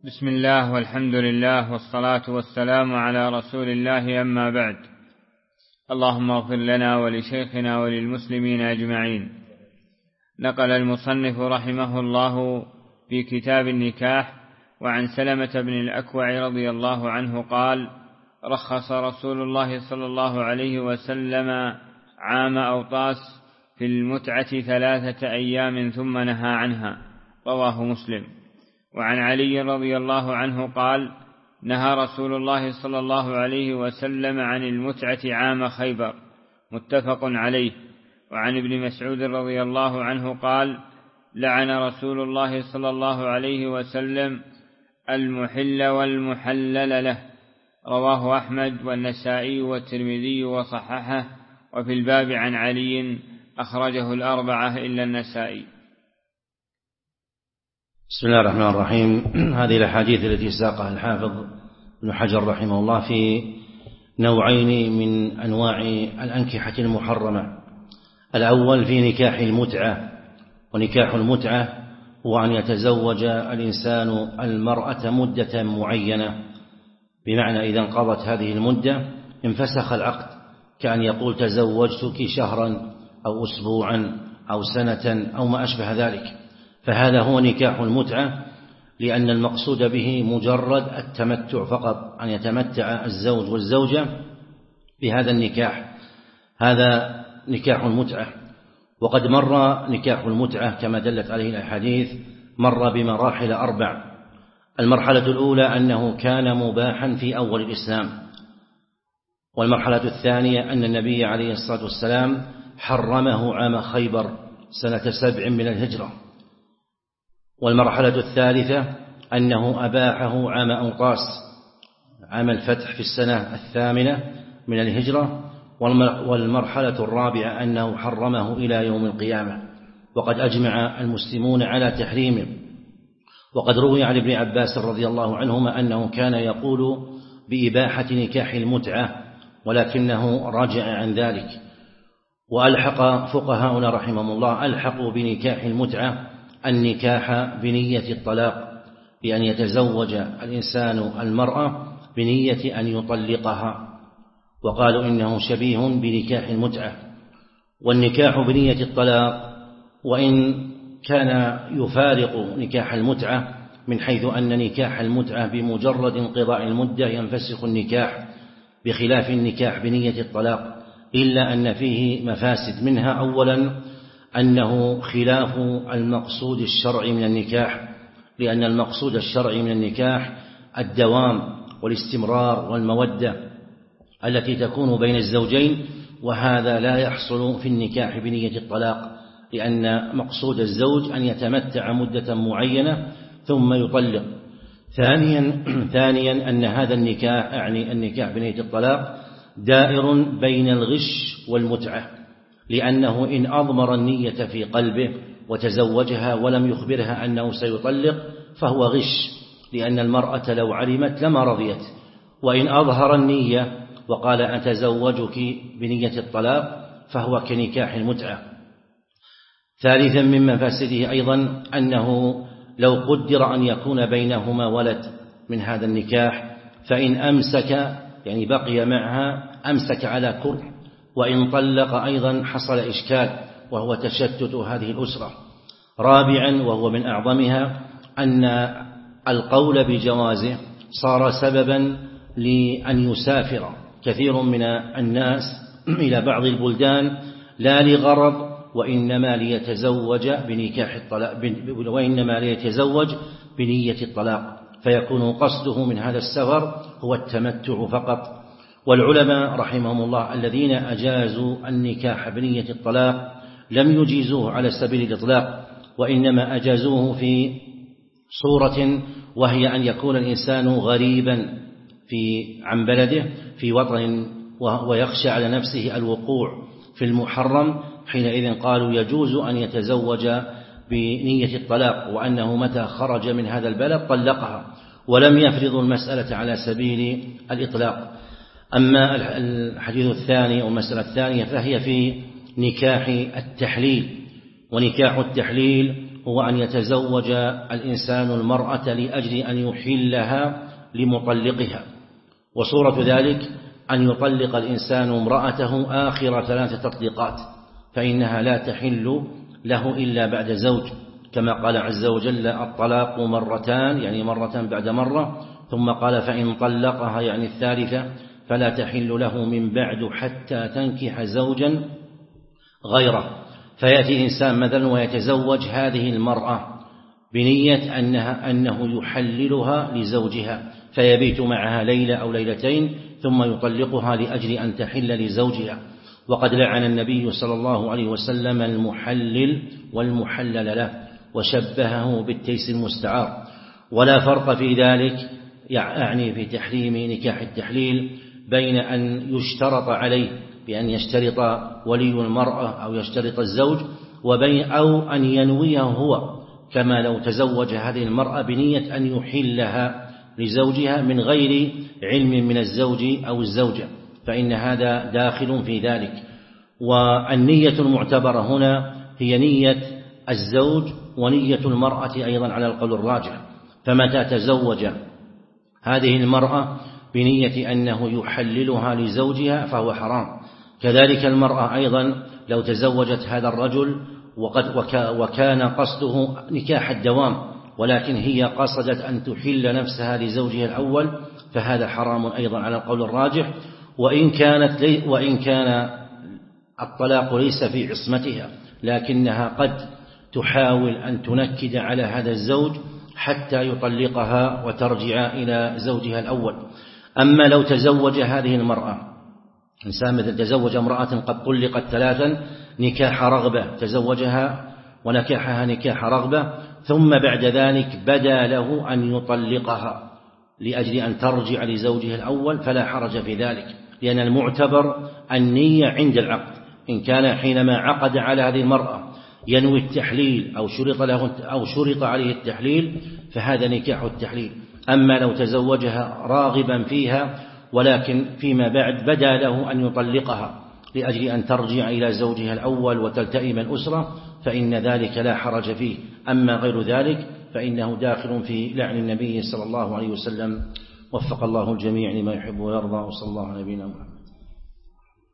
بسم الله والحمد لله والصلاة والسلام على رسول الله، أما بعد. اللهم اغفر لنا ولشيخنا وللمسلمين أجمعين. نقل المصنف رحمه الله في كتاب النكاح وعن سلمة بن الأكوع رضي الله عنه قال: رخص رسول الله صلى الله عليه وسلم عام أوطاس في المتعة 3 أيام ثم نهى عنها، رواه مسلم. وعن علي رضي الله عنه قال: نهى رسول الله صلى الله عليه وسلم عن المتعة عام خيبر، متفق عليه. وعن ابن مسعود رضي الله عنه قال: لعن رسول الله صلى الله عليه وسلم المحل والمحلل له، رواه أحمد والنسائي والترمذي وصححه. وفي الباب عن علي أخرجه الأربعة إلا النسائي. بسم الله الرحمن الرحيم. هذه الأحاديث التي ساقها الحافظ ابن حجر رحمه الله في نوعين من أنواع الأنكحة المحرمة. الأول في نكاح المتعة، ونكاح المتعة هو أن يتزوج الإنسان المرأة مدة معينة، بمعنى إذا انقضت هذه المدة انفسخ العقد، كأن يقول تزوجتك شهرا أو أسبوعا أو سنة أو ما أشبه ذلك. فهذا هو نكاح المتعة، لأن المقصود به مجرد التمتع فقط، أن يتمتع الزوج والزوجة بهذا النكاح. هذا نكاح المتعة. وقد مر نكاح المتعة كما دلت عليه الأحاديث، مر بمراحل 4. المرحلة الأولى أنه كان مباحا في أول الإسلام، والمرحلة الثانية أن النبي عليه الصلاة والسلام حرمه عام خيبر سنة 7 من الهجرة، والمرحلة الثالثة أنه أباحه عام أوطاس عام الفتح في السنة 8 من الهجرة، والمرحلة الرابعة أنه حرمه إلى يوم القيامة. وقد أجمع المسلمون على تحريمه. وقد روي عن ابن عباس رضي الله عنهما أنه كان يقول بإباحة نكاح المتعة، ولكنه رجع عن ذلك. وألحق فقهاؤنا رحمهم الله ألحقوا بنكاح المتعة النكاح بنية الطلاق، بأن يتزوج الإنسان المرأة بنية أن يطلقها، وقالوا إنه شبيه بنكاح المتعة. والنكاح بنية الطلاق وإن كان يفارق نكاح المتعة، من حيث أن نكاح المتعة بمجرد انقضاء المدة ينفسخ النكاح، بخلاف النكاح بنية الطلاق، إلا أن فيه مفاسد. منها أولا أنه خلاف المقصود الشرعي من النكاح، لأن المقصود الشرعي من النكاح الدوام والاستمرار والمودة التي تكون بين الزوجين، وهذا لا يحصل في النكاح بنية الطلاق، لأن مقصود الزوج أن يتمتع مدة معينة ثم يطلق. ثانيا أن هذا النكاح، أعني النكاح بنية الطلاق، دائر بين الغش والمتعة، لأنه إن أضمر النية في قلبه وتزوجها ولم يخبرها أنه سيطلق فهو غش، لأن المرأة لو علمت لما رضيت. وإن أظهر النية وقال أتزوجك بنية الطلاق فهو كنكاح المتعة. ثالثا من مفاسده أيضا أنه لو قدر أن يكون بينهما ولد من هذا النكاح، فإن أمسك يعني بقي معها أمسك على كره، وإن طلق أيضا حصل إشكال، وهو تشتت هذه الأسرة. رابعا وهو من أعظمها أن القول بجوازه صار سببا لأن يسافر كثير من الناس إلى بعض البلدان لا لغرض، وإنما ليتزوج بنكاح الطلاق، وإنما ليتزوج بنية الطلاق، فيكون قصده من هذا السفر هو التمتع فقط. والعلماء رحمهم الله الذين أجازوا النكاح بنية الطلاق لم يجيزوه على سبيل الإطلاق، وإنما أجازوه في صورة، وهي أن يكون الإنسان غريبا عن بلده في وطن، ويخشى على نفسه الوقوع في المحرم، حينئذ قالوا يجوز أن يتزوج بنية الطلاق، وأنه متى خرج من هذا البلد طلقها، ولم يفرضوا المسألة على سبيل الإطلاق. أما الحديث الثاني أو المسألة الثانية فهي في نكاح التحليل. ونكاح التحليل هو أن يتزوج الإنسان المرأة لأجل أن يحلها لمطلقها، وصورة ذلك أن يطلق الإنسان امرأته آخر 3 تطليقات، فإنها لا تحل له إلا بعد زوج، كما قال عز وجل: الطلاق مرتان، يعني مرة بعد مرة، ثم قال: فإن طلقها، يعني الثالثة، فلا تحل له من بعد حتى تنكح زوجا غيره. فيأتي إنسان مثلا ويتزوج هذه المرأة بنية أنه يحللها لزوجها، فيبيت معها ليلة أو ليلتين ثم يطلقها لأجل أن تحل لزوجها. وقد لعن النبي صلى الله عليه وسلم المحلل والمحلل له، وشبهه بالتيس المستعار. ولا فرق في ذلك، يعني في تحريم نكاح التحليل، بين أن يشترط عليه بأن يشترط ولي المرأة أو يشترط الزوج، أو أن ينويه هو، كما لو تزوج هذه المرأة بنية أن يحلها لزوجها من غير علم من الزوج أو الزوجة، فإن هذا داخل في ذلك. والنية المعتبرة هنا هي نية الزوج ونية المرأة أيضا على القول الراجح. فمتى تزوج هذه المرأة بنية أنه يحللها لزوجها فهو حرام. كذلك المرأة أيضا لو تزوجت هذا الرجل وكان قصده نكاح الدوام، ولكن هي قصدت أن تحل نفسها لزوجها الأول، فهذا حرام أيضا على القول الراجح. وإن كان الطلاق ليس في عصمتها، لكنها قد تحاول أن تنكد على هذا الزوج حتى يطلقها وترجع إلى زوجها الأول. أما لو تزوج هذه المرأة، إنسان مثل تزوج امرأة قد طلقت 3 نكاح رغبة، تزوجها ونكحها نكاح رغبة، ثم بعد ذلك بدا له أن يطلقها لأجل أن ترجع لزوجها الأول، فلا حرج في ذلك، لأن المعتبر النية عند العقد. إن كان حينما عقد على هذه المرأة ينوي التحليل أو شرط عليه التحليل، فهذا نكاح التحليل. أما لو تزوجها راغبا فيها ولكن فيما بعد بدا له أن يطلقها لأجل أن ترجع إلى زوجها الأول وتلتئم الأسرة، فإن ذلك لا حرج فيه. أما غير ذلك فإنه داخل في لعن النبي صلى الله عليه وسلم. وفق الله الجميع لما يحب ويرضى، وصلى الله على نبينا محمد.